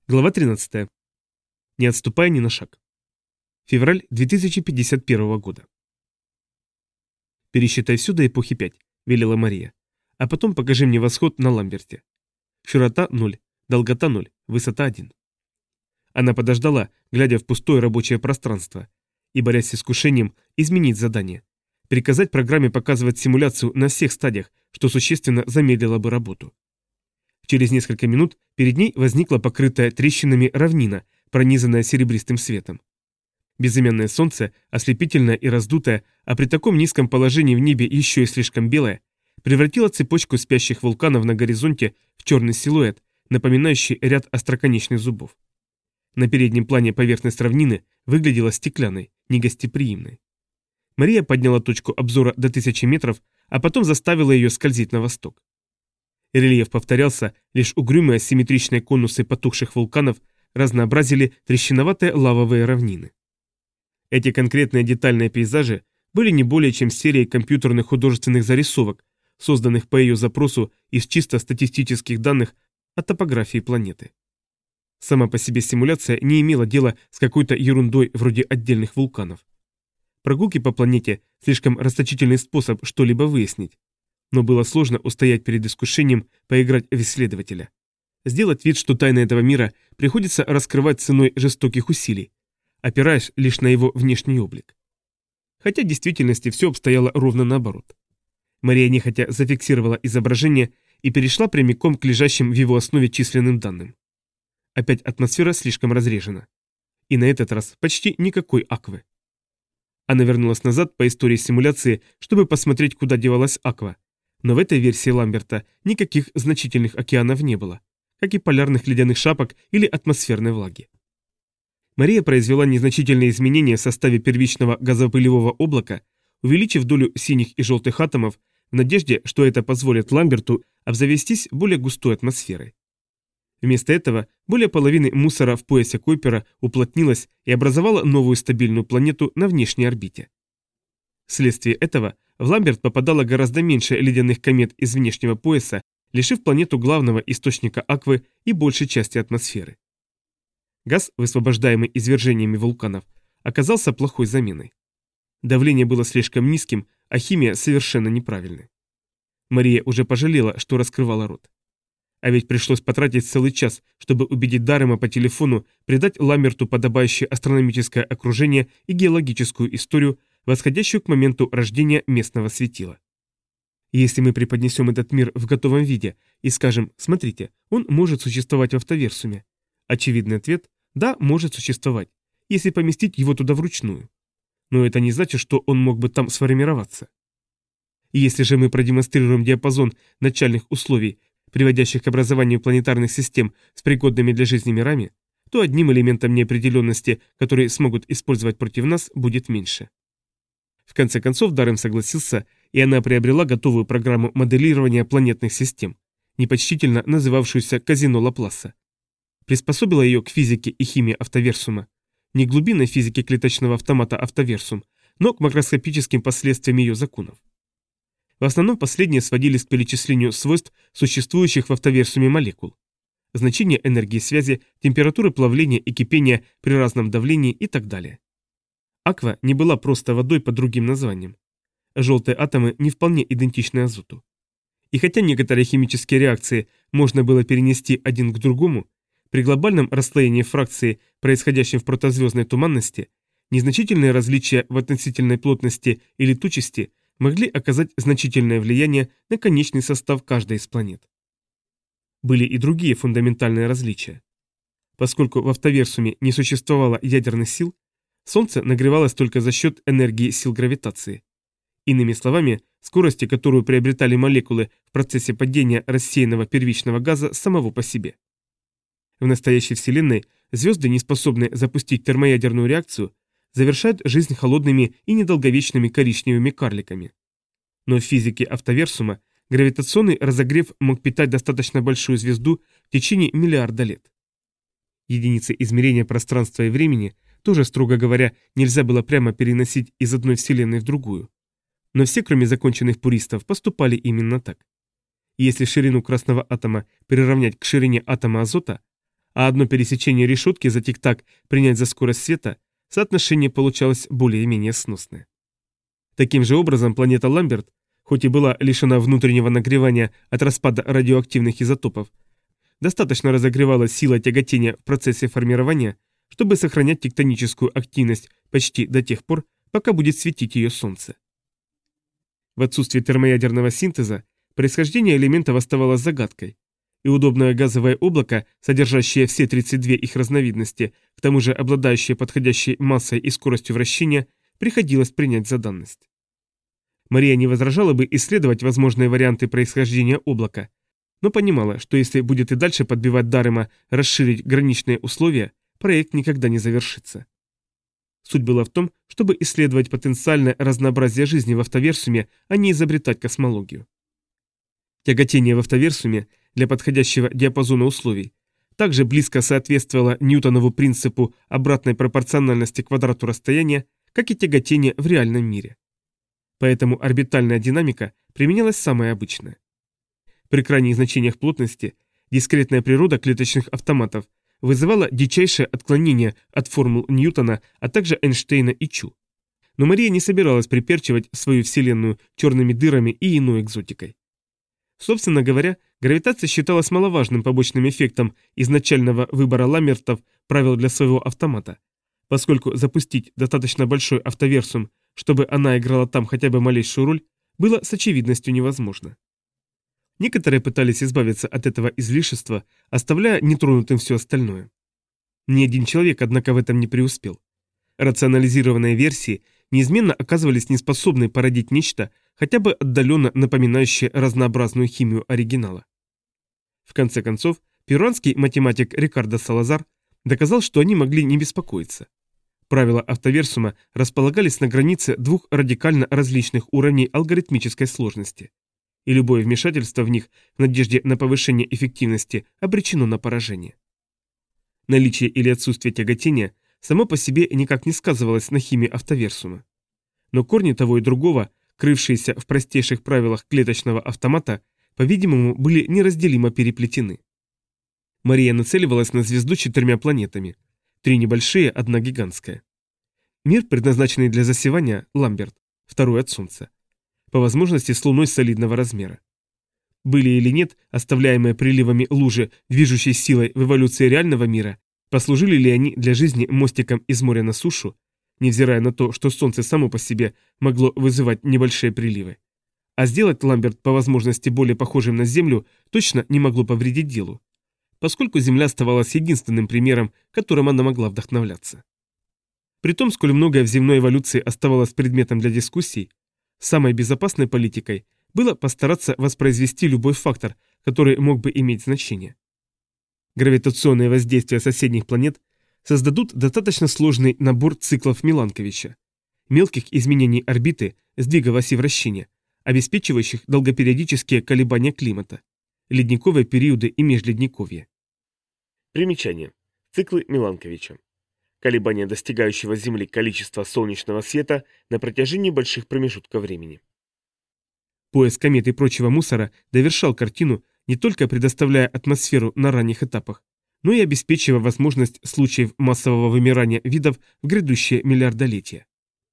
Глава 13. Не отступая ни на шаг. Февраль 2051 года. «Пересчитай все до эпохи 5», — велела Мария. «А потом покажи мне восход на Ламберте. Широта 0, долгота 0, высота 1». Она подождала, глядя в пустое рабочее пространство, и борясь с искушением изменить задание. Приказать программе показывать симуляцию на всех стадиях, что существенно замедлило бы работу. Через несколько минут перед ней возникла покрытая трещинами равнина, пронизанная серебристым светом. Безымянное солнце, ослепительное и раздутое, а при таком низком положении в небе еще и слишком белое, превратило цепочку спящих вулканов на горизонте в черный силуэт, напоминающий ряд остроконечных зубов. На переднем плане поверхность равнины выглядела стеклянной, негостеприимной. Мария подняла точку обзора до 1000 метров, а потом заставила ее скользить на восток. Рельеф повторялся, лишь угрюмые асимметричные конусы потухших вулканов разнообразили трещиноватые лавовые равнины. Эти конкретные детальные пейзажи были не более чем серией компьютерных художественных зарисовок, созданных по ее запросу из чисто статистических данных о топографии планеты. Сама по себе симуляция не имела дела с какой-то ерундой вроде отдельных вулканов. Прогулки по планете – слишком расточительный способ что-либо выяснить. Но было сложно устоять перед искушением поиграть в исследователя. Сделать вид, что тайны этого мира приходится раскрывать ценой жестоких усилий, опираясь лишь на его внешний облик. Хотя в действительности все обстояло ровно наоборот. Мария нехотя зафиксировала изображение и перешла прямиком к лежащим в его основе численным данным. Опять атмосфера слишком разрежена. И на этот раз почти никакой аквы. Она вернулась назад по истории симуляции, чтобы посмотреть, куда девалась аква. Но в этой версии Ламберта никаких значительных океанов не было, как и полярных ледяных шапок или атмосферной влаги. Мария произвела незначительные изменения в составе первичного газопылевого облака, увеличив долю синих и желтых атомов в надежде, что это позволит Ламберту обзавестись более густой атмосферой. Вместо этого более половины мусора в поясе Койпера уплотнилась и образовала новую стабильную планету на внешней орбите. Вследствие этого в Ламберт попадало гораздо меньше ледяных комет из внешнего пояса, лишив планету главного источника аквы и большей части атмосферы. Газ, высвобождаемый извержениями вулканов, оказался плохой заменой. Давление было слишком низким, а химия совершенно неправильной. Мария уже пожалела, что раскрывала рот. А ведь пришлось потратить целый час, чтобы убедить Дарема по телефону придать Ламберту подобающее астрономическое окружение и геологическую историю, восходящую к моменту рождения местного светила. Если мы преподнесем этот мир в готовом виде и скажем: смотрите, он может существовать в автоверсуме, очевидный ответ – да, может существовать, если поместить его туда вручную. Но это не значит, что он мог бы там сформироваться. И если же мы продемонстрируем диапазон начальных условий, приводящих к образованию планетарных систем с пригодными для жизни мирами, то одним элементом неопределенности, который смогут использовать против нас, будет меньше. В конце концов Дарем согласился, и она приобрела готовую программу моделирования планетных систем, непочтительно называвшуюся «Казино Лапласа». Приспособила ее к физике и химии автоверсума, не глубинной физике клеточного автомата автоверсум, но к макроскопическим последствиям ее законов. В основном последние сводились к перечислению свойств существующих в автоверсуме молекул. Значение энергии связи, температуры плавления и кипения при разном давлении и так далее. Аква не была просто водой под другим названием. Желтые атомы не вполне идентичны азоту. И хотя некоторые химические реакции можно было перенести один к другому, при глобальном расслоении фракции, происходящем в протозвездной туманности, незначительные различия в относительной плотности и летучести могли оказать значительное влияние на конечный состав каждой из планет. Были и другие фундаментальные различия. Поскольку в автоверсуме не существовало ядерных сил, Солнце нагревалось только за счет энергии сил гравитации. Иными словами, скорости, которую приобретали молекулы в процессе падения рассеянного первичного газа самого по себе. В настоящей Вселенной звезды, не способные запустить термоядерную реакцию, завершают жизнь холодными и недолговечными коричневыми карликами. Но в физике автоверсума гравитационный разогрев мог питать достаточно большую звезду в течение миллиарда лет. Единицы измерения пространства и времени тоже, строго говоря, нельзя было прямо переносить из одной Вселенной в другую. Но все, кроме законченных пуристов, поступали именно так. И если ширину красного атома приравнять к ширине атома азота, а одно пересечение решетки за тик-так принять за скорость света, соотношение получалось более-менее сносное. Таким же образом планета Ламберт, хоть и была лишена внутреннего нагревания от распада радиоактивных изотопов, достаточно разогревалась сила тяготения в процессе формирования, чтобы сохранять тектоническую активность почти до тех пор, пока будет светить ее Солнце. В отсутствие термоядерного синтеза происхождение элементов оставалось загадкой, и удобное газовое облако, содержащее все 32 их разновидности, к тому же обладающее подходящей массой и скоростью вращения, приходилось принять за данность. Мария не возражала бы исследовать возможные варианты происхождения облака, но понимала, что если будет и дальше подбивать Дарема расширить граничные условия, проект никогда не завершится. Суть была в том, чтобы исследовать потенциальное разнообразие жизни в автоверсуме, а не изобретать космологию. Тяготение в автоверсуме для подходящего диапазона условий также близко соответствовало Ньютонову принципу обратной пропорциональности квадрату расстояния, как и тяготение в реальном мире. Поэтому орбитальная динамика применялась самая обычная. При крайних значениях плотности дискретная природа клеточных автоматов вызывала дичайшее отклонение от формул Ньютона, а также Эйнштейна и Чу. Но Мария не собиралась приперчивать свою вселенную черными дырами и иной экзотикой. Собственно говоря, гравитация считалась маловажным побочным эффектом изначального выбора Ламбертов правил для своего автомата, поскольку запустить достаточно большой автоверсум, чтобы она играла там хотя бы малейшую роль, было с очевидностью невозможно. Некоторые пытались избавиться от этого излишества, оставляя нетронутым все остальное. Ни один человек, однако, в этом не преуспел. Рационализированные версии неизменно оказывались неспособны породить нечто, хотя бы отдаленно напоминающее разнообразную химию оригинала. В конце концов, перуанский математик Рикардо Салазар доказал, что они могли не беспокоиться. Правила автоверсума располагались на границе двух радикально различных уровней алгоритмической сложности, и любое вмешательство в них в надежде на повышение эффективности обречено на поражение. Наличие или отсутствие тяготения само по себе никак не сказывалось на химии автоверсума. Но корни того и другого, крывшиеся в простейших правилах клеточного автомата, по-видимому, были неразделимо переплетены. Мария нацеливалась на звезду 4 планетами, 3 небольшие, 1 гигантская. Мир, предназначенный для засевания, Ламберт, второй от Солнца. По возможности с Луной солидного размера. Были или нет оставляемые приливами лужи, движущей силой в эволюции реального мира, послужили ли они для жизни мостиком из моря на сушу, невзирая на то, что Солнце само по себе могло вызывать небольшие приливы. А сделать Ламберт по возможности более похожим на Землю точно не могло повредить делу, поскольку Земля оставалась единственным примером, которым она могла вдохновляться. При том, сколь многое в земной эволюции оставалось предметом для дискуссий, самой безопасной политикой было постараться воспроизвести любой фактор, который мог бы иметь значение. Гравитационные воздействия соседних планет создадут достаточно сложный набор циклов Миланковича, мелких изменений орбиты, сдвига оси вращения, обеспечивающих долгопериодические колебания климата, ледниковые периоды и межледниковье. Примечание. Циклы Миланковича. Колебания достигающего Земли количества солнечного света на протяжении больших промежутков времени. Поиск комет и прочего мусора довершал картину, не только предоставляя атмосферу на ранних этапах, но и обеспечивая возможность случаев массового вымирания видов в грядущее миллиардолетие.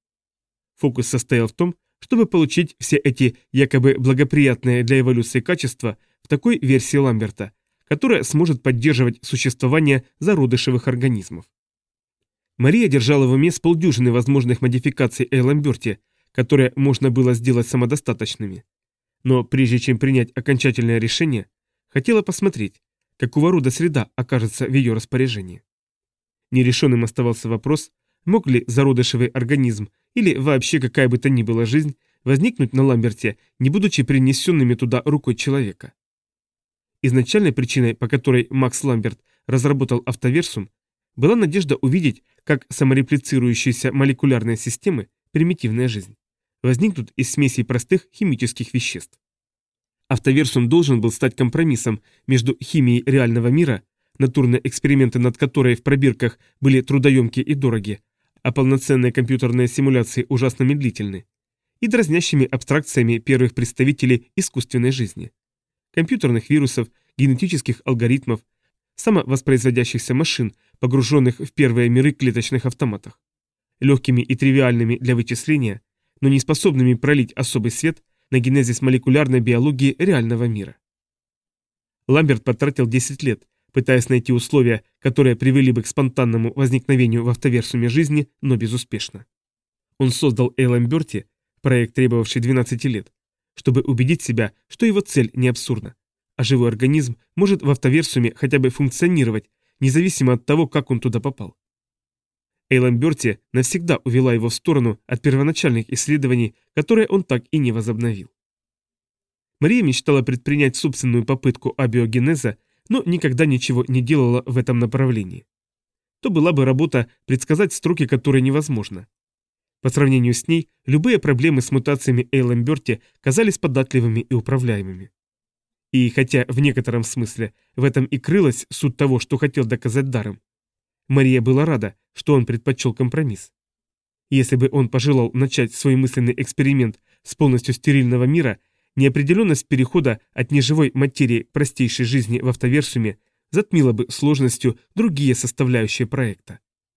Фокус состоял в том, чтобы получить все эти якобы благоприятные для эволюции качества в такой версии Ламберта, которая сможет поддерживать существование зародышевых организмов. Мария держала в уме с полдюжины возможных модификаций о Ламберте, которые можно было сделать самодостаточными. Но прежде чем принять окончательное решение, хотела посмотреть, какого рода среда окажется в ее распоряжении. Нерешенным оставался вопрос, мог ли зародышевый организм или вообще какая бы то ни была жизнь возникнуть на Ламберте, не будучи принесенными туда рукой человека. Изначальной причиной, по которой Макс Ламберт разработал автоверсум, была надежда увидеть, как самореплицирующиеся молекулярные системы, примитивная жизнь, возникнут из смесей простых химических веществ. Автоверсум должен был стать компромиссом между химией реального мира, натурные эксперименты над которой в пробирках были трудоемки и дороги, а полноценные компьютерные симуляции ужасно медлительны, и дразнящими абстракциями первых представителей искусственной жизни. Компьютерных вирусов, генетических алгоритмов, самовоспроизводящихся машин, погруженных в первые миры клеточных автоматах. Легкими и тривиальными для вычисления, но не способными пролить особый свет на генезис молекулярной биологии реального мира. Ламберт потратил 10 лет, пытаясь найти условия, которые привели бы к спонтанному возникновению в автоверсуме жизни, но безуспешно. Он создал Эйламберти, проект, требовавший 12 лет, чтобы убедить себя, что его цель не абсурдна, а живой организм может в автоверсуме хотя бы функционировать, независимо от того, как он туда попал. Эйламберти навсегда увела его в сторону от первоначальных исследований, которые он так и не возобновил. Мария мечтала предпринять собственную попытку абиогенеза, но никогда ничего не делала в этом направлении. То была бы работа, предсказать строки которой невозможно. По сравнению с ней, любые проблемы с мутациями Эйламберти казались податливыми и управляемыми. И хотя в некотором смысле в этом и крылась суть того, что хотел доказать Даррем, Мария была рада, что он предпочел компромисс. Если бы он пожелал начать свой мысленный эксперимент с полностью стерильного мира, неопределенность перехода от неживой материи к простейшей жизни в автоверсуме затмила бы сложностью другие составляющие проекта.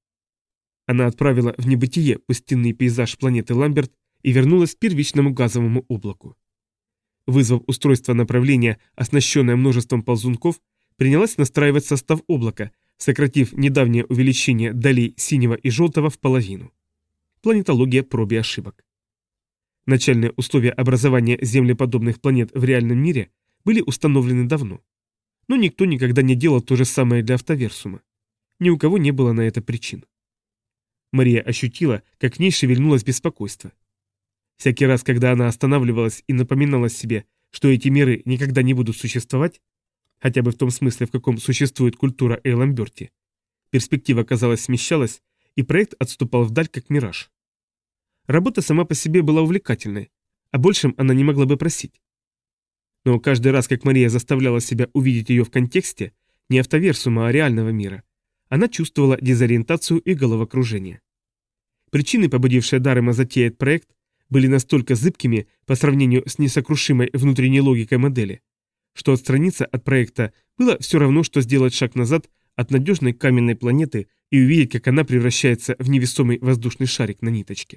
Она отправила в небытие пустынный пейзаж планеты Ламберт и вернулась к первичному газовому облаку. Вызвав устройство направления, оснащенное множеством ползунков, принялась настраивать состав облака, сократив недавнее увеличение долей синего и желтого в половину. Планетология проб и ошибок. Начальные условия образования землеподобных планет в реальном мире были установлены давно. Но никто никогда не делал то же самое для автоверсума. Ни у кого не было на это причин. Мария ощутила, как в ней шевельнулось беспокойство. Всякий раз, когда она останавливалась и напоминала себе, что эти миры никогда не будут существовать, хотя бы в том смысле, в каком существует культура Эйламберти, перспектива, казалось, смещалась, и проект отступал вдаль, как мираж. Работа сама по себе была увлекательной, а большем она не могла бы просить. Но каждый раз, как Мария заставляла себя увидеть ее в контексте, не автоверсума, а реального мира, она чувствовала дезориентацию и головокружение. Причины, побудившие Даррема затеять проект, были настолько зыбкими по сравнению с несокрушимой внутренней логикой модели, что отстраниться от проекта было все равно, что сделать шаг назад от надежной каменной планеты и увидеть, как она превращается в невесомый воздушный шарик на ниточке.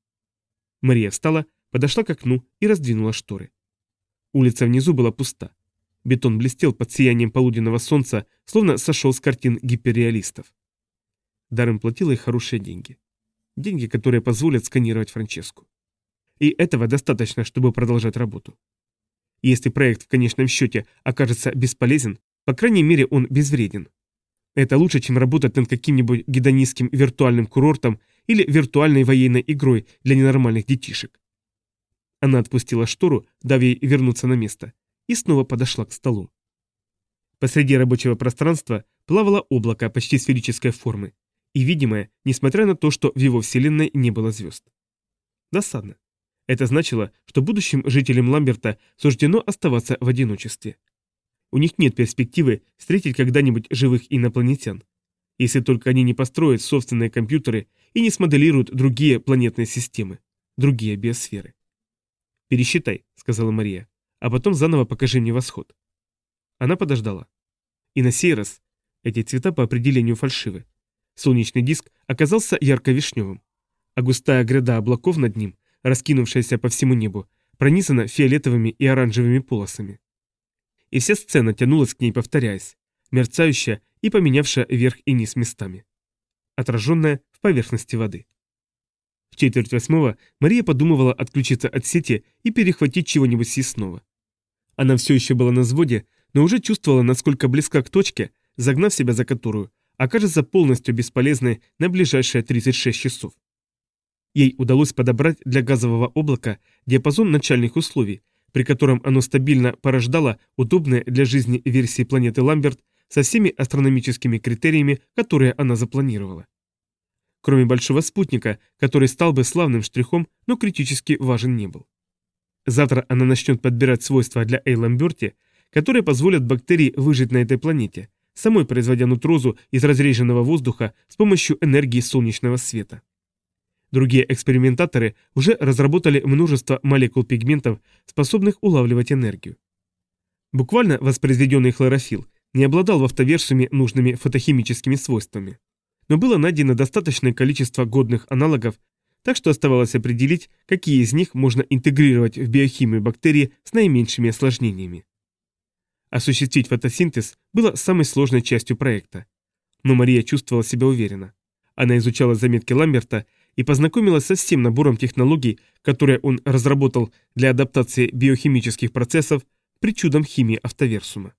Мария встала, подошла к окну и раздвинула шторы. Улица внизу была пуста. Бетон блестел под сиянием полуденного солнца, словно сошел с картин гиперреалистов. Даррем платила ей хорошие деньги. Деньги, которые позволят сканировать Франческу. И этого достаточно, чтобы продолжать работу. Если проект в конечном счете окажется бесполезен, по крайней мере он безвреден. Это лучше, чем работать над каким-нибудь гедонистским виртуальным курортом или виртуальной военной игрой для ненормальных детишек. Она отпустила штору, дав ей вернуться на место, и снова подошла к столу. Посреди рабочего пространства плавало облако почти сферической формы, и видимое, несмотря на то, что в его вселенной не было звезд. Досадно. Это значило, что будущим жителям Ламберта суждено оставаться в одиночестве. У них нет перспективы встретить когда-нибудь живых инопланетян, если только они не построят собственные компьютеры и не смоделируют другие планетные системы, другие биосферы. «Пересчитай», — сказала Мария, — «а потом заново покажи мне восход». Она подождала. И на сей раз эти цвета по определению фальшивы. Солнечный диск оказался ярко-вишневым, а густая гряда облаков над ним, раскинувшаяся по всему небу, пронизана фиолетовыми и оранжевыми полосами. И вся сцена тянулась к ней, повторяясь, мерцающая и поменявшая верх и низ местами, отраженная в поверхности воды. В 7:45 Мария подумывала отключиться от сети и перехватить чего-нибудь съестного. Она все еще была на взводе, но уже чувствовала, насколько близка к точке, загнав себя за которую, окажется полностью бесполезной на ближайшие 36 часов. Ей удалось подобрать для газового облака диапазон начальных условий, при котором оно стабильно порождало удобные для жизни версии планеты Ламберт со всеми астрономическими критериями, которые она запланировала. Кроме большого спутника, который стал бы славным штрихом, но критически важен не был. Завтра она начнет подбирать свойства для Эйламберти, которые позволят бактерии выжить на этой планете, самой производя нутрозу из разреженного воздуха с помощью энергии солнечного света. Другие экспериментаторы уже разработали множество молекул пигментов, способных улавливать энергию. Буквально воспроизведенный хлорофилл не обладал в автоверсуме нужными фотохимическими свойствами. Но было найдено достаточное количество годных аналогов, так что оставалось определить, какие из них можно интегрировать в биохимию бактерии с наименьшими осложнениями. Осуществить фотосинтез было самой сложной частью проекта. Но Мария чувствовала себя уверенно. Она изучала заметки Ламберта и познакомилась со всем набором технологий, которые он разработал для адаптации биохимических процессов причудам химии автоверсума.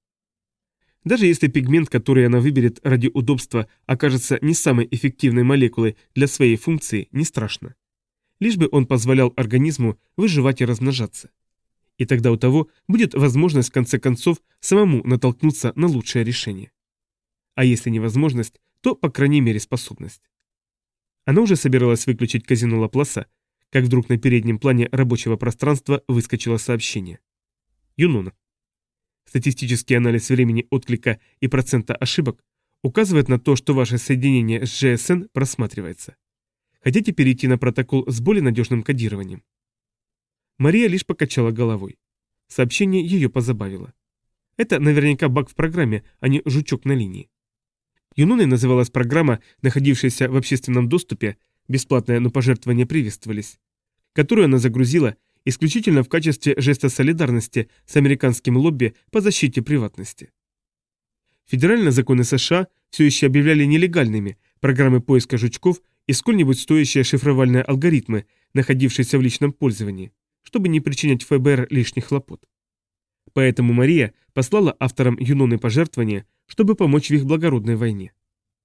Даже если пигмент, который она выберет ради удобства, окажется не самой эффективной молекулой для своей функции, не страшно. Лишь бы он позволял организму выживать и размножаться. И тогда у того будет возможность в конце концов самому натолкнуться на лучшее решение. А если не возможность, то, по крайней мере, способность. Она уже собиралась выключить казино Лапласа, как вдруг на переднем плане рабочего пространства выскочило сообщение. Юнона. Статистический анализ времени отклика и процента ошибок указывает на то, что ваше соединение с GSN просматривается. Хотите перейти на протокол с более надежным кодированием? Мария лишь покачала головой. Сообщение ее позабавило. Это наверняка баг в программе, а не жучок на линии. Юноной называлась программа, находившаяся в общественном доступе, бесплатное, но пожертвования приветствовались, которую она загрузила исключительно в качестве жеста солидарности с американским лобби по защите приватности. Федеральные законы США все еще объявляли нелегальными программы поиска жучков и сколь-нибудь стоящие шифровальные алгоритмы, находившиеся в личном пользовании, чтобы не причинять ФБР лишних хлопот. Поэтому Мария послала авторам Юноны пожертвования, чтобы помочь в их благородной войне.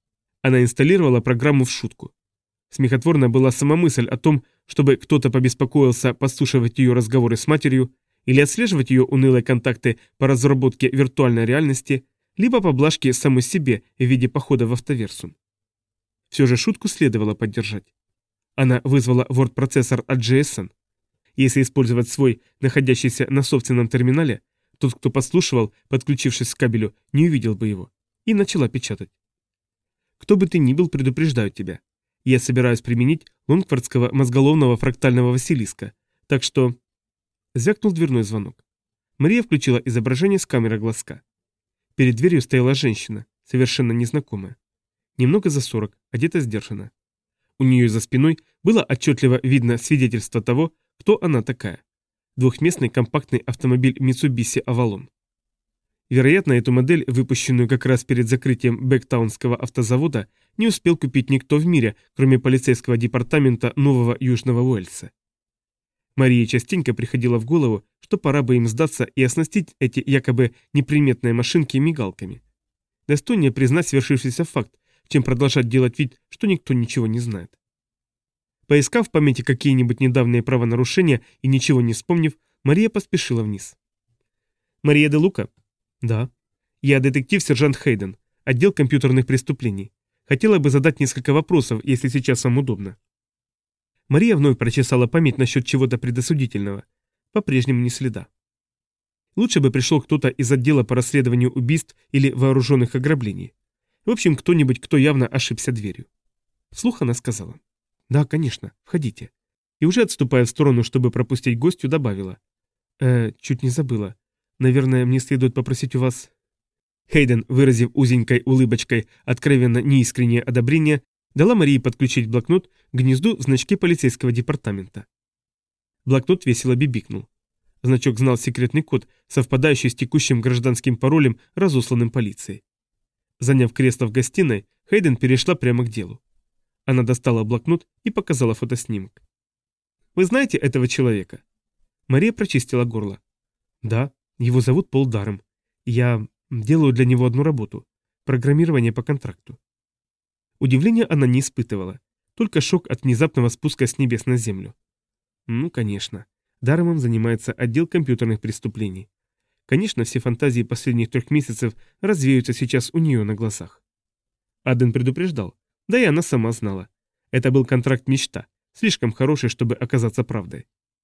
Она инсталлировала программу в шутку. Смехотворна была сама мысль о том, чтобы кто-то побеспокоился подслушивать ее разговоры с матерью или отслеживать ее унылые контакты по разработке виртуальной реальности, либо поблажки самой себе в виде похода в автоверсум. Все же шутку следовало поддержать. Она вызвала Word-процессор от GSN. Если использовать свой, находящийся на собственном терминале, тот, кто подслушивал, подключившись к кабелю, не увидел бы его. И начала печатать. Кто бы ты ни был, предупреждаю тебя. Я собираюсь применить лонгфордского мозголовного фрактального Василиска, так что... Звякнул дверной звонок. Мария включила изображение с камеры глазка. Перед дверью стояла женщина, совершенно незнакомая. Немного за 40, одета сдержанно. У нее за спиной было отчетливо видно свидетельство того, кто она такая. Двухместный компактный автомобиль Mitsubishi Avalon. Вероятно, эту модель, выпущенную как раз перед закрытием Бэктаунского автозавода, не успел купить никто в мире, кроме полицейского департамента Нового Южного Уэльса. Марии частенько приходило в голову, что пора бы им сдаться и оснастить эти якобы неприметные машинки мигалками. Достойнее признать свершившийся факт, чем продолжать делать вид, что никто ничего не знает. Поискав в памяти какие-нибудь недавние правонарушения и ничего не вспомнив, Мария поспешила вниз. «Мария де Лука?» «Да». «Я детектив-сержант Хейден, отдел компьютерных преступлений. Хотела бы задать несколько вопросов, если сейчас вам удобно». Мария вновь прочесала память насчет чего-то предосудительного. По-прежнему ни следа. Лучше бы пришел кто-то из отдела по расследованию убийств или вооруженных ограблений. В общем, кто-нибудь, кто явно ошибся дверью. Вслух она сказала: «Да, конечно, входите». И уже отступая в сторону, чтобы пропустить гостью, добавила: чуть не забыла. Наверное, мне следует попросить у вас...» Хейден, выразив узенькой улыбочкой откровенно неискреннее одобрение, дала Марии подключить блокнот к гнезду в значке полицейского департамента. Блокнот весело бибикнул. Значок знал секретный код, совпадающий с текущим гражданским паролем, разосланным полицией. Заняв кресло в гостиной, Хейден перешла прямо к делу. Она достала блокнот и показала фотоснимок. «Вы знаете этого человека?» Мария прочистила горло. «Да, его зовут Пол Даррем. Я делаю для него одну работу – программирование по контракту». Удивления она не испытывала, только шок от внезапного спуска с небес на землю. Ну, конечно. Дарремом занимается отдел компьютерных преступлений. Конечно, все фантазии последних 3 месяцев развеются сейчас у нее на глазах. Аден предупреждал, да и она сама знала. Это был контракт мечта, слишком хороший, чтобы оказаться правдой.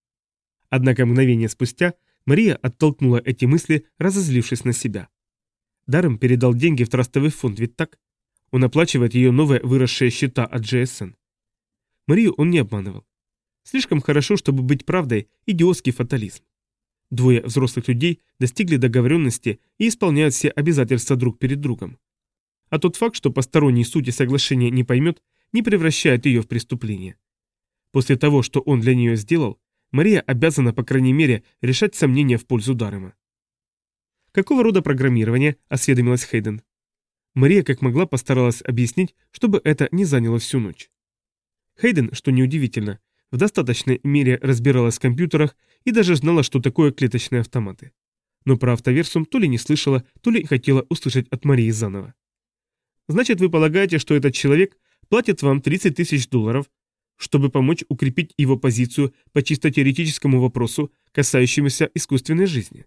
Однако мгновение спустя Мария оттолкнула эти мысли, разозлившись на себя. Даррем передал деньги в трастовый фонд, ведь так? Он оплачивает ее новые выросшие счета от GSN. Марию он не обманывал. Слишком хорошо, чтобы быть правдой, идиотский фатализм. Двое взрослых людей достигли договоренности и исполняют все обязательства друг перед другом. А тот факт, что посторонний сути соглашения не поймет, не превращает ее в преступление. После того, что он для нее сделал, Мария обязана, по крайней мере, решать сомнения в пользу Даррема. «Какого рода программирование?» – осведомилась Хейден. Мария как могла постаралась объяснить, чтобы это не заняло всю ночь. Хейден, что неудивительно, в достаточной мере разбиралась в компьютерах и даже знала, что такое клеточные автоматы. Но про автоверсум то ли не слышала, то ли хотела услышать от Марии заново. «Значит, вы полагаете, что этот человек платит вам $30 000, чтобы помочь укрепить его позицию по чисто теоретическому вопросу, касающемуся искусственной жизни?»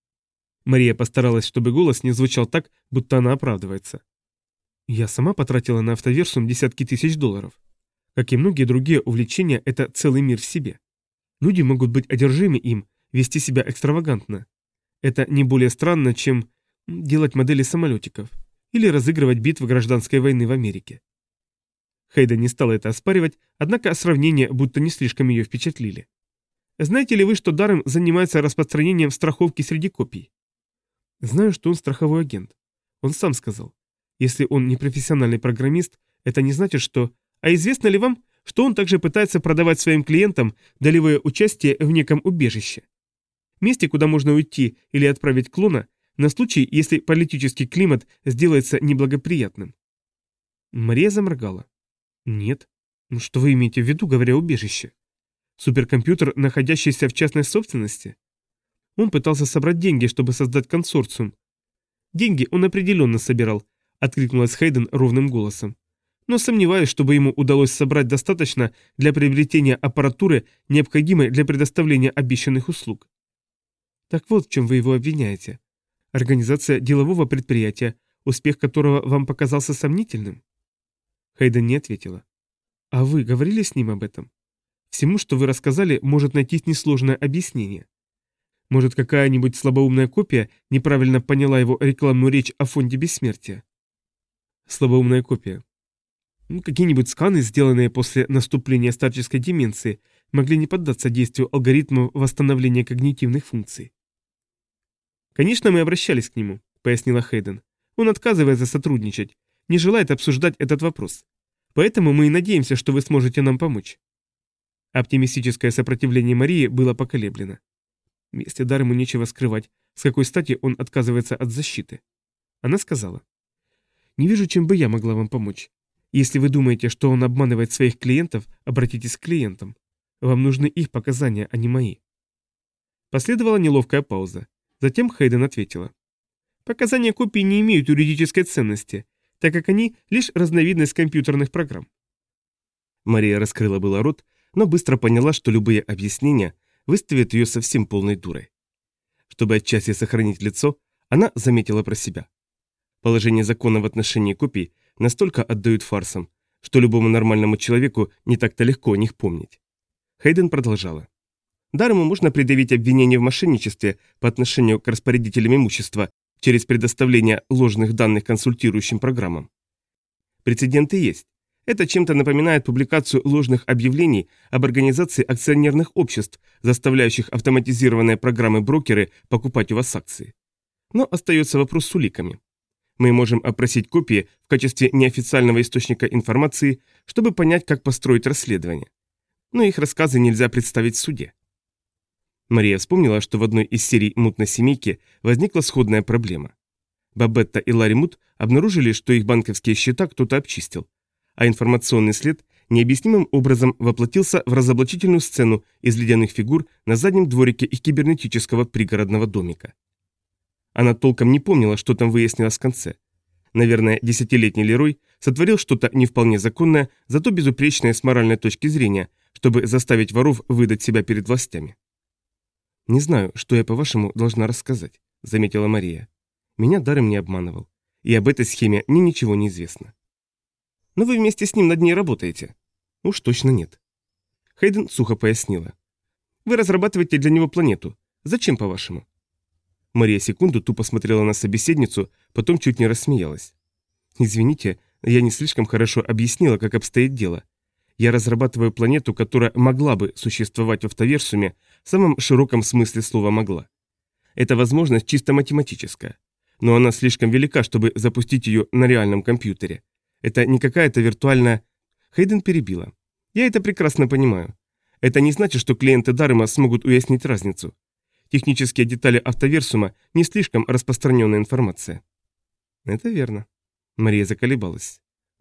Мария постаралась, чтобы голос не звучал так, будто она оправдывается. «Я сама потратила на автоверсум десятки тысяч долларов. Как и многие другие увлечения, это целый мир в себе. Люди могут быть одержимы им, вести себя экстравагантно. Это не более странно, чем делать модели самолетиков или разыгрывать битвы гражданской войны в Америке». Хейден не стала это оспаривать, однако сравнения будто не слишком ее впечатлили. «Знаете ли вы, что Даррем занимается распространением страховки среди копий?» «Знаю, что он страховой агент. Он сам сказал. Если он не профессиональный программист, это не значит, что... А известно ли вам, что он также пытается продавать своим клиентам долевое участие в неком убежище? Месте, куда можно уйти или отправить клона, на случай, если политический климат сделается неблагоприятным». Мария заморгала. «Нет. Ну что вы имеете в виду, говоря убежище? Суперкомпьютер, находящийся в частной собственности? Он пытался собрать деньги, чтобы создать консорциум. Деньги он определенно собирал», — откликнулась Хейден ровным голосом. «Но сомневаюсь, чтобы ему удалось собрать достаточно для приобретения аппаратуры, необходимой для предоставления обещанных услуг». «Так вот в чем вы его обвиняете. Организация делового предприятия, успех которого вам показался сомнительным?» Хейден не ответила. «А вы говорили с ним об этом? Всему, что вы рассказали, может найтись несложное объяснение. Может, какая-нибудь слабоумная копия неправильно поняла его рекламную речь о фонде бессмертия?» «Слабоумная копия. Какие-нибудь сканы, сделанные после наступления старческой деменции, могли не поддаться действию алгоритмов восстановления когнитивных функций». «Конечно, мы обращались к нему», — пояснила Хейден. «Он отказывается сотрудничать, не желает обсуждать этот вопрос. Поэтому мы и надеемся, что вы сможете нам помочь». Оптимистическое сопротивление Марии было поколеблено. Если Даррему нечего скрывать, с какой стати он отказывается от защиты? Она сказала: «Не вижу, чем бы я могла вам помочь. Если вы думаете, что он обманывает своих клиентов, обратитесь к клиентам. Вам нужны их показания, а не мои». Последовала неловкая пауза. Затем Хейден ответила: «Показания копий не имеют юридической ценности, так как они лишь разновидность компьютерных программ». Мария раскрыла было рот, но быстро поняла, что любые объяснения выставят ее совсем полной дурой. Чтобы отчасти сохранить лицо, она заметила про себя. Положение закона в отношении копий настолько отдают фарсам, что любому нормальному человеку не так-то легко о них помнить. Хейден продолжала. Даррему можно предъявить обвинение в мошенничестве по отношению к распорядителям имущества через предоставление ложных данных консультирующим программам. Прецеденты есть. Это чем-то напоминает публикацию ложных объявлений об организации акционерных обществ, заставляющих автоматизированные программы-брокеры покупать у вас акции. Но остается вопрос с уликами. Мы можем опросить копии в качестве неофициального источника информации, чтобы понять, как построить расследование. Но их рассказы нельзя представить в суде. Мария вспомнила, что в одной из серий «Мутной семейки» возникла сходная проблема. Бабетта и Ларри Мут обнаружили, что их банковские счета кто-то обчистил, а информационный след необъяснимым образом воплотился в разоблачительную сцену из ледяных фигур на заднем дворике их кибернетического пригородного домика. Она толком не помнила, что там выяснилось в конце. Наверное, 10-летний Лерой сотворил что-то не вполне законное, зато безупречное с моральной точки зрения, чтобы заставить воров выдать себя перед властями. «Не знаю, что я, по-вашему, должна рассказать», — заметила Мария. «Меня Даррем не обманывал, и об этой схеме мне ничего не известно». «Но вы вместе с ним над ней работаете?» «Уж точно нет». Хейден сухо пояснила. «Вы разрабатываете для него планету. Зачем, по-вашему?» Мария секунду тупо смотрела на собеседницу, потом чуть не рассмеялась. «Извините, я не слишком хорошо объяснила, как обстоит дело. Я разрабатываю планету, которая могла бы существовать в автоверсуме в самом широком смысле слова «могла». Эта возможность чисто математическая. Но она слишком велика, чтобы запустить ее на реальном компьютере. Это не какая-то виртуальная... Хейден перебила. Я это прекрасно понимаю. Это не значит, что клиенты Дарема смогут уяснить разницу. Технические детали автоверсума не слишком распространенная информация. Это верно. Мария заколебалась.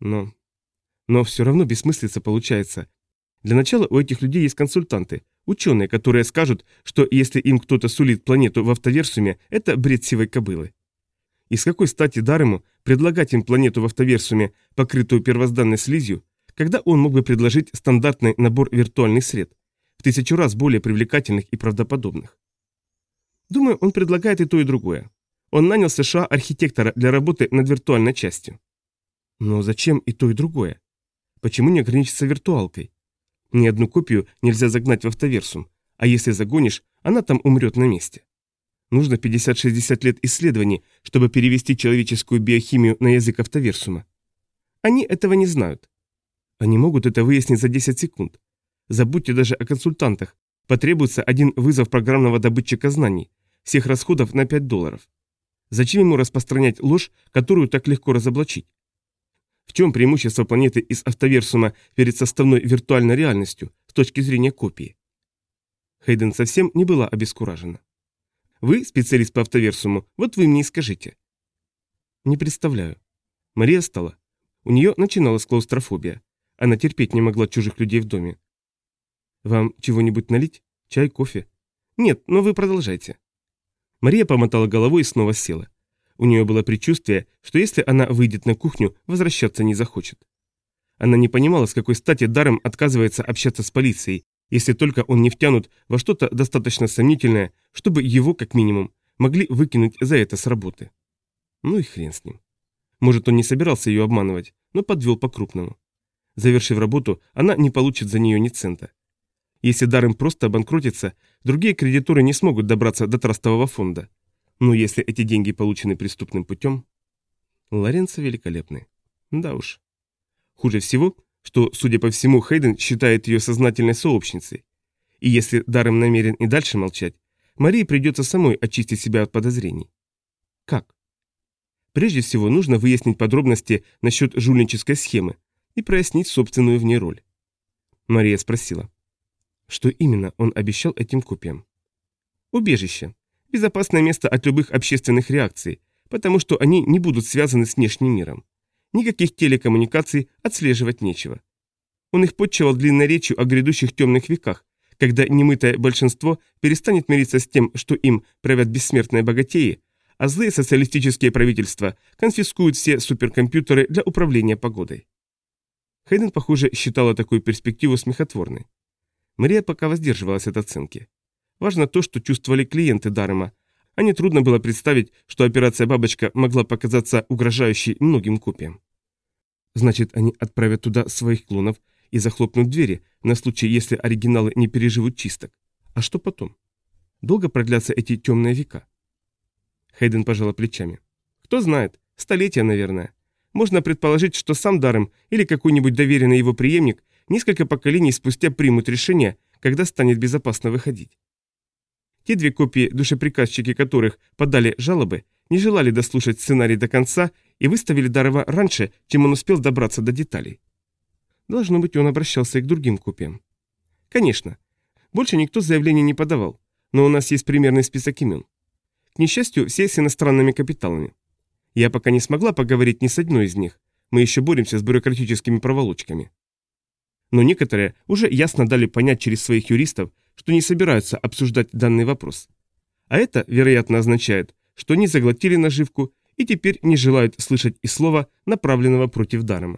Но все равно бессмыслица получается. Для начала у этих людей есть консультанты, ученые, которые скажут, что если им кто-то сулит планету в автоверсуме, это бред сивой кобылы. И с какой стати Дарему предлагать им планету в автоверсуме, покрытую первозданной слизью, когда он мог бы предложить стандартный набор виртуальных сред, в 1000 раз более привлекательных и правдоподобных? Думаю, он предлагает и то, и другое. Он нанял США архитектора для работы над виртуальной частью. Но зачем и то, и другое? Почему не ограничиться виртуалкой? Ни одну копию нельзя загнать в автоверсум, а если загонишь, она там умрет на месте. Нужно 50-60 лет исследований, чтобы перевести человеческую биохимию на язык автоверсума. Они этого не знают. Они могут это выяснить за 10 секунд. Забудьте даже о консультантах. Потребуется один вызов программного добытчика знаний, всех расходов на $5. Зачем ему распространять ложь, которую так легко разоблачить? В чем преимущество планеты из автоверсума перед составной виртуальной реальностью с точки зрения копии? Хейден совсем не была обескуражена. Вы специалист по автоверсуму, вот вы мне и скажите. Не представляю. Мария встала. У нее начиналась клаустрофобия. Она терпеть не могла чужих людей в доме. Вам чего-нибудь налить? Чай, кофе? Нет, но вы продолжайте. Мария помотала головой и снова села. У нее было предчувствие, что если она выйдет на кухню, возвращаться не захочет. Она не понимала, с какой стати Дарем отказывается общаться с полицией, если только он не втянут во что-то достаточно сомнительное, чтобы его, как минимум, могли выкинуть за это с работы. Ну и хрен с ним. Может, он не собирался ее обманывать, но подвел по-крупному. Завершив работу, она не получит за нее ни цента. Если Дарем просто обанкротится, другие кредиторы не смогут добраться до трастового фонда. Но если эти деньги получены преступным путем... Лоренцо великолепный. Да уж. Хуже всего, что, судя по всему, Хейден считает ее сознательной сообщницей. И если Дарем намерен и дальше молчать, Марии придется самой очистить себя от подозрений. Как? Прежде всего, нужно выяснить подробности насчет жульнической схемы и прояснить собственную в ней роль. Мария спросила. Что именно он обещал этим копиям? Убежище. Безопасное место от любых общественных реакций, потому что они не будут связаны с внешним миром. Никаких телекоммуникаций отслеживать нечего. Он их подчевал длинной речью о грядущих темных веках, когда немытое большинство перестанет мириться с тем, что им правят бессмертные богатеи, а злые социалистические правительства конфискуют все суперкомпьютеры для управления погодой. Хейден, похоже, считала такую перспективу смехотворной. Мария пока воздерживалась от оценки. Важно то, что чувствовали клиенты Дарема, а не трудно было представить, что операция «Бабочка» могла показаться угрожающей многим копиям. Значит, они отправят туда своих клонов и захлопнут двери на случай, если оригиналы не переживут чисток. А что потом? Долго продлятся эти темные века? Хейден пожала плечами. Кто знает, столетия, наверное. Можно предположить, что сам Дарем или какой-нибудь доверенный его преемник несколько поколений спустя примут решение, когда станет безопасно выходить. Те 2 копии, душеприказчики которых подали жалобы, не желали дослушать сценарий до конца и выставили Дарема раньше, чем он успел добраться до деталей. Должно быть, он обращался и к другим копиям. Конечно. Больше никто заявление не подавал, но у нас есть примерный список имен. К несчастью, все с иностранными капиталами. Я пока не смогла поговорить ни с одной из них, мы еще боремся с бюрократическими проволочками. Но некоторые уже ясно дали понять через своих юристов, что не собираются обсуждать данный вопрос. А это, вероятно, означает, что они заглотили наживку и теперь не желают слышать и слова, направленного против Дарема.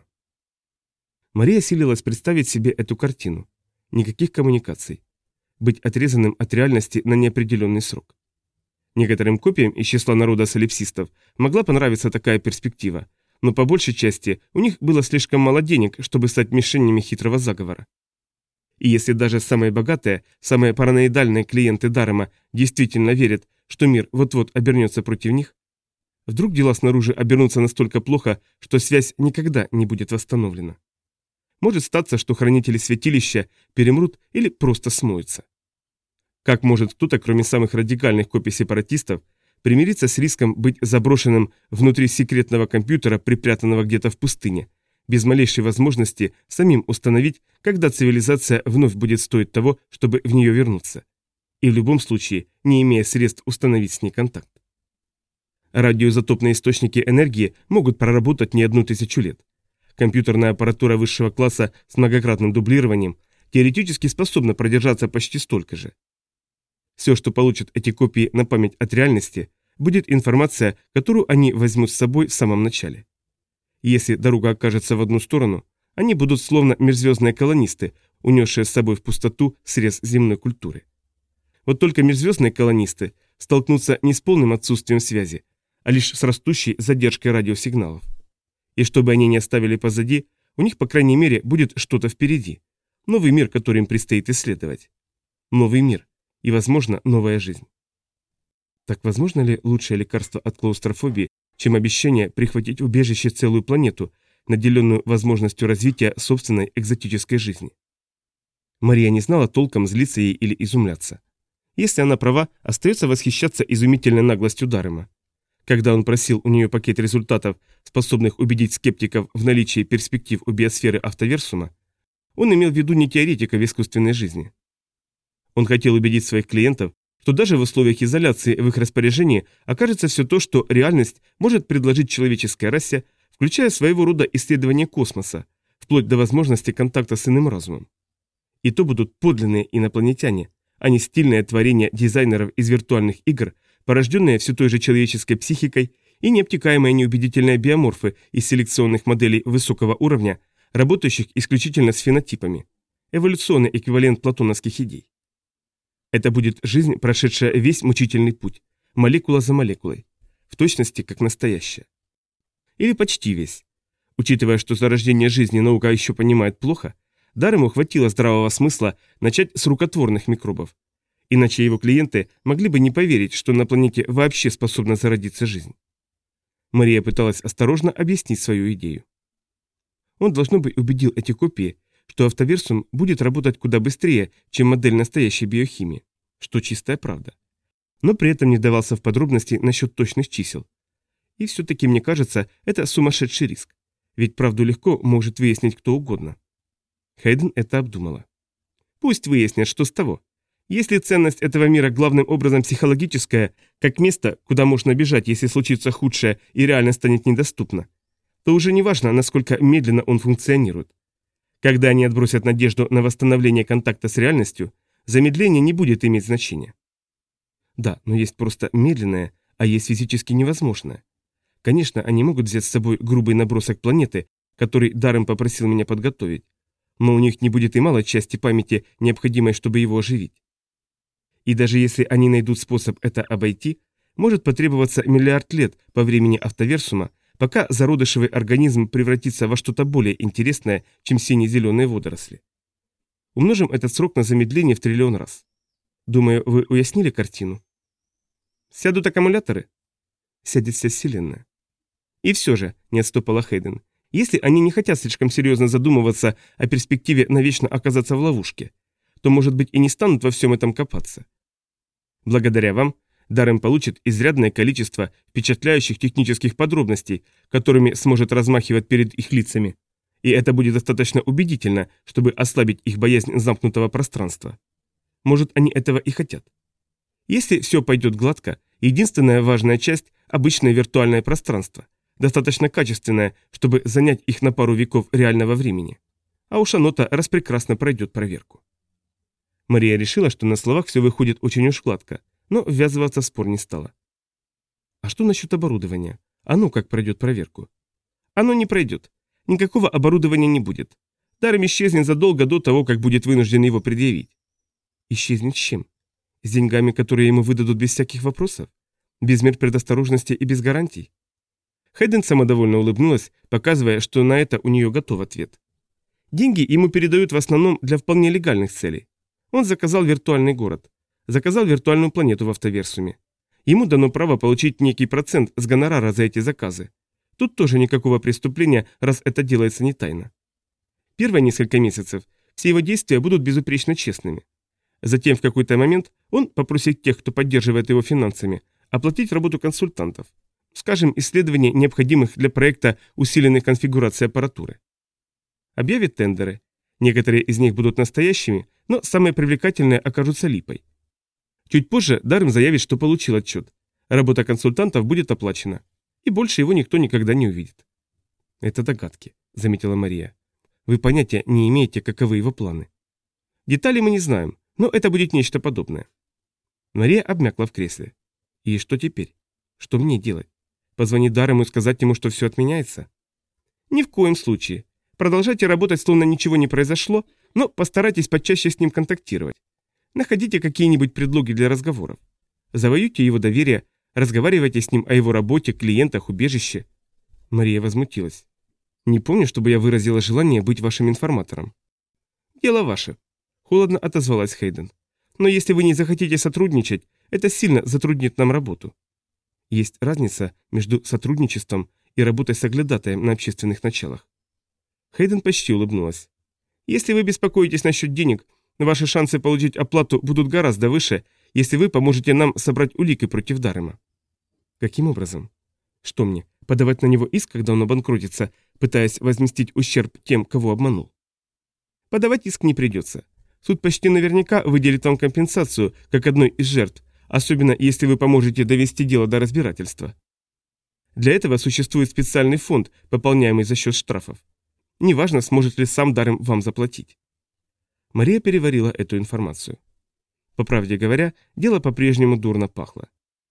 Мария силилась представить себе эту картину. Никаких коммуникаций. Быть отрезанным от реальности на неопределенный срок. Некоторым копиям из числа народа солипсистов могла понравиться такая перспектива, но по большей части у них было слишком мало денег, чтобы стать мишенями хитрого заговора. И если даже самые богатые, самые параноидальные клиенты Дарема действительно верят, что мир вот-вот обернется против них, вдруг дела снаружи обернутся настолько плохо, что связь никогда не будет восстановлена. Может статься, что хранители святилища перемрут или просто смоются. Как может кто-то, кроме самых радикальных копий сепаратистов, примириться с риском быть заброшенным внутри секретного компьютера, припрятанного где-то в пустыне, без малейшей возможности самим установить, когда цивилизация вновь будет стоить того, чтобы в нее вернуться? И в любом случае, не имея средств установить с ней контакт. Радиоизотопные источники энергии могут проработать не 1000 лет. Компьютерная аппаратура высшего класса с многократным дублированием теоретически способна продержаться почти столько же. Все, что получат эти копии на память от реальности, будет информация, которую они возьмут с собой в самом начале. Если дорога окажется в одну сторону, они будут словно межзвездные колонисты, унесшие с собой в пустоту срез земной культуры. Вот только межзвездные колонисты столкнутся не с полным отсутствием связи, а лишь с растущей задержкой радиосигналов. И чтобы они не оставили позади, у них, по крайней мере, будет что-то впереди. Новый мир, который им предстоит исследовать. Новый мир. И, возможно, новая жизнь. Так возможно ли лучшее лекарство от клаустрофобии, чем обещание прихватить убежище целую планету, наделенную возможностью развития собственной экзотической жизни? Мария не знала толком, злиться ей или изумляться. Если она права, остается восхищаться изумительной наглостью Дарема. Когда он просил у нее пакет результатов, способных убедить скептиков в наличии перспектив у биосферы Автоверсума, он имел в виду не теоретика в искусственной жизни. Он хотел убедить своих клиентов, что даже в условиях изоляции в их распоряжении окажется все то, что реальность может предложить человеческой расе, включая своего рода исследование космоса, вплоть до возможности контакта с иным разумом. И то будут подлинные инопланетяне, а не стильное творение дизайнеров из виртуальных игр, порожденные все той же человеческой психикой и необтекаемые неубедительные биоморфы из селекционных моделей высокого уровня, работающих исключительно с фенотипами. Эволюционный эквивалент платоновских идей. Это будет жизнь, прошедшая весь мучительный путь, молекула за молекулой, в точности как настоящая. Или почти весь. Учитывая, что зарождение жизни наука еще понимает плохо, Дарему хватило здравого смысла начать с рукотворных микробов. Иначе его клиенты могли бы не поверить, что на планете вообще способна зародиться жизнь. Мария пыталась осторожно объяснить свою идею. Он, должно быть, убедил эти копии, что Автоверсум будет работать куда быстрее, чем модель настоящей биохимии, что чистая правда. Но при этом не вдавался в подробности насчет точных чисел. И все-таки, мне кажется, это сумасшедший риск. Ведь правду легко может выяснить кто угодно. Хейден это обдумала. Пусть выяснят, что с того. Если ценность этого мира главным образом психологическая, как место, куда можно бежать, если случится худшее и реально станет недоступно, то уже не важно, насколько медленно он функционирует. Когда они отбросят надежду на восстановление контакта с реальностью, замедление не будет иметь значения. Да, но есть просто медленное, а есть физически невозможное. Конечно, они могут взять с собой грубый набросок планеты, который Даррем попросил меня подготовить, но у них не будет и малой части памяти, необходимой, чтобы его оживить. И даже если они найдут способ это обойти, может потребоваться миллиард лет по времени Автоверсума, пока зародышевый организм превратится во что-то более интересное, чем сине-зеленые водоросли. Умножим этот срок на замедление в 1 000 000 000 раз. Думаю, вы уяснили картину? Сядут аккумуляторы? Сядет вся Вселенная. И все же, не отступала Хейден, если они не хотят слишком серьезно задумываться о перспективе навечно оказаться в ловушке, то, может быть, и не станут во всем этом копаться. Благодаря вам Даррем получит изрядное количество впечатляющих технических подробностей, которыми сможет размахивать перед их лицами, и это будет достаточно убедительно, чтобы ослабить их боязнь замкнутого пространства. Может, они этого и хотят. Если все пойдет гладко, единственная важная часть – обычное виртуальное пространство, достаточно качественное, чтобы занять их на пару веков реального времени. А уж оно-то распрекрасно пройдет проверку. Мария решила, что на словах все выходит очень уж гладко, но ввязываться в спор не стала. А что насчет оборудования? Оно как пройдет проверку? Оно не пройдет. Никакого оборудования не будет. Даррем исчезнет задолго до того, как будет вынужден его предъявить. Исчезнет с чем? С деньгами, которые ему выдадут без всяких вопросов? Без мер предосторожности и без гарантий? Хейден самодовольно улыбнулась, показывая, что на это у нее готов ответ. Деньги ему передают в основном для вполне легальных целей. Он заказал виртуальный город. Заказал виртуальную планету в Автоверсуме. Ему дано право получить некий процент с гонорара за эти заказы. Тут тоже никакого преступления, раз это делается не тайно. Первые несколько месяцев все его действия будут безупречно честными. Затем в какой-то момент он попросит тех, кто поддерживает его финансами, оплатить работу консультантов. Скажем, исследование необходимых для проекта усиленной конфигурации аппаратуры. Объявит тендеры. Некоторые из них будут настоящими, но самые привлекательные окажутся липой. Чуть позже Даррем заявит, что получил отчет. Работа консультантов будет оплачена. И больше его никто никогда не увидит. Это догадки, заметила Мария. Вы понятия не имеете, каковы его планы. Детали мы не знаем, но это будет нечто подобное. Мария обмякла в кресле. И что теперь? Что мне делать? Позвонить Даррему и сказать ему, что все отменяется? Ни в коем случае. Продолжайте работать, словно ничего не произошло, но постарайтесь почаще с ним контактировать. Находите какие-нибудь предлоги для разговоров. Завоюйте его доверие, разговаривайте с ним о его работе, клиентах, убежище. Мария возмутилась. Не помню, чтобы я выразила желание быть вашим информатором. Дело ваше. Холодно отозвалась Хейден. Но если вы не захотите сотрудничать, это сильно затруднит нам работу. Есть разница между сотрудничеством и работой с оглядатаем на общественных началах. Хейден почти улыбнулась. Если вы беспокоитесь насчет денег, ваши шансы получить оплату будут гораздо выше, если вы поможете нам собрать улики против Даррема. Каким образом? Что мне, подавать на него иск, когда он обанкротится, пытаясь возместить ущерб тем, кого обманул? Подавать иск не придется. Суд почти наверняка выделит вам компенсацию, как одной из жертв, особенно если вы поможете довести дело до разбирательства. Для этого существует специальный фонд, пополняемый за счет штрафов. Неважно, сможет ли сам Даррем вам заплатить. Мария переварила эту информацию. По правде говоря, дело по-прежнему дурно пахло.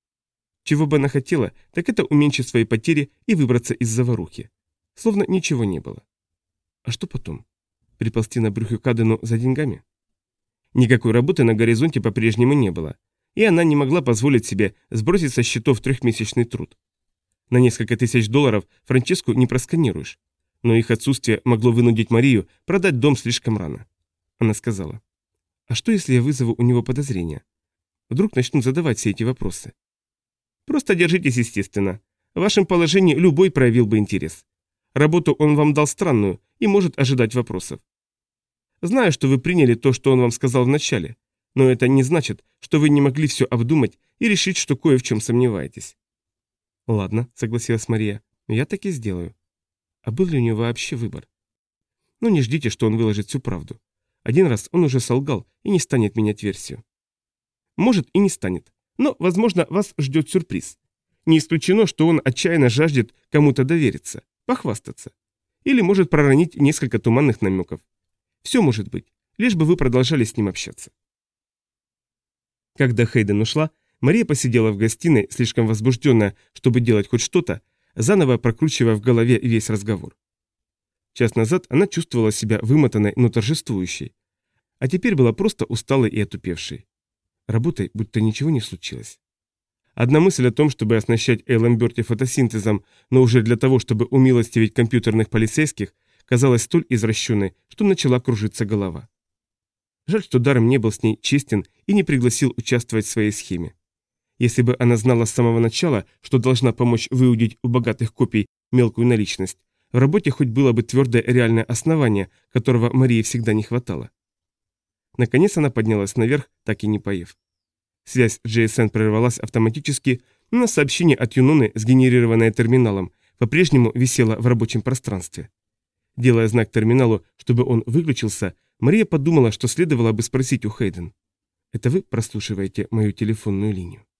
Чего бы она хотела, так это уменьшить свои потери и выбраться из заварухи. Словно ничего не было. А что потом? Приползти на брюхе к Адену за деньгами? Никакой работы на горизонте по-прежнему не было, и она не могла позволить себе сбросить со счетов трехмесячный труд. На несколько тысяч долларов Франческу не просканируешь, но их отсутствие могло вынудить Марию продать дом слишком рано. Она сказала, а что если я вызову у него подозрения? Вдруг начнут задавать все эти вопросы. Просто держитесь естественно. В вашем положении любой проявил бы интерес. Работу он вам дал странную и может ожидать вопросов. Знаю, что вы приняли то, что он вам сказал вначале, но это не значит, что вы не могли все обдумать и решить, что кое в чем сомневаетесь. Ладно, согласилась Мария, я так и сделаю. А был ли у него вообще выбор? Ну не ждите, что он выложит всю правду. Один раз он уже солгал и не станет менять версию. Может и не станет, но, возможно, вас ждет сюрприз. Не исключено, что он отчаянно жаждет кому-то довериться, похвастаться. Или может проронить несколько туманных намеков. Все может быть, лишь бы вы продолжали с ним общаться. Когда Хейден ушла, Мария посидела в гостиной, слишком возбужденная, чтобы делать хоть что-то, заново прокручивая в голове весь разговор. Час назад она чувствовала себя вымотанной, но торжествующей. А теперь была просто усталой и отупевшей. Работай, будто ничего не случилось. Одна мысль о том, чтобы оснащать Эйламберти фотосинтезом, но уже для того, чтобы умилостивить компьютерных полицейских, казалась столь извращенной, что начала кружиться голова. Жаль, что Даррем не был с ней честен и не пригласил участвовать в своей схеме. Если бы она знала с самого начала, что должна помочь выудить у богатых копий мелкую наличность, в работе хоть было бы твердое реальное основание, которого Марии всегда не хватало. Наконец она поднялась наверх, так и не поев. Связь с GSN прервалась автоматически, но сообщение от Юноны, сгенерированное терминалом, по-прежнему висело в рабочем пространстве. Делая знак терминалу, чтобы он выключился, Мария подумала, что следовало бы спросить у Хейден. «Это вы прослушиваете мою телефонную линию?»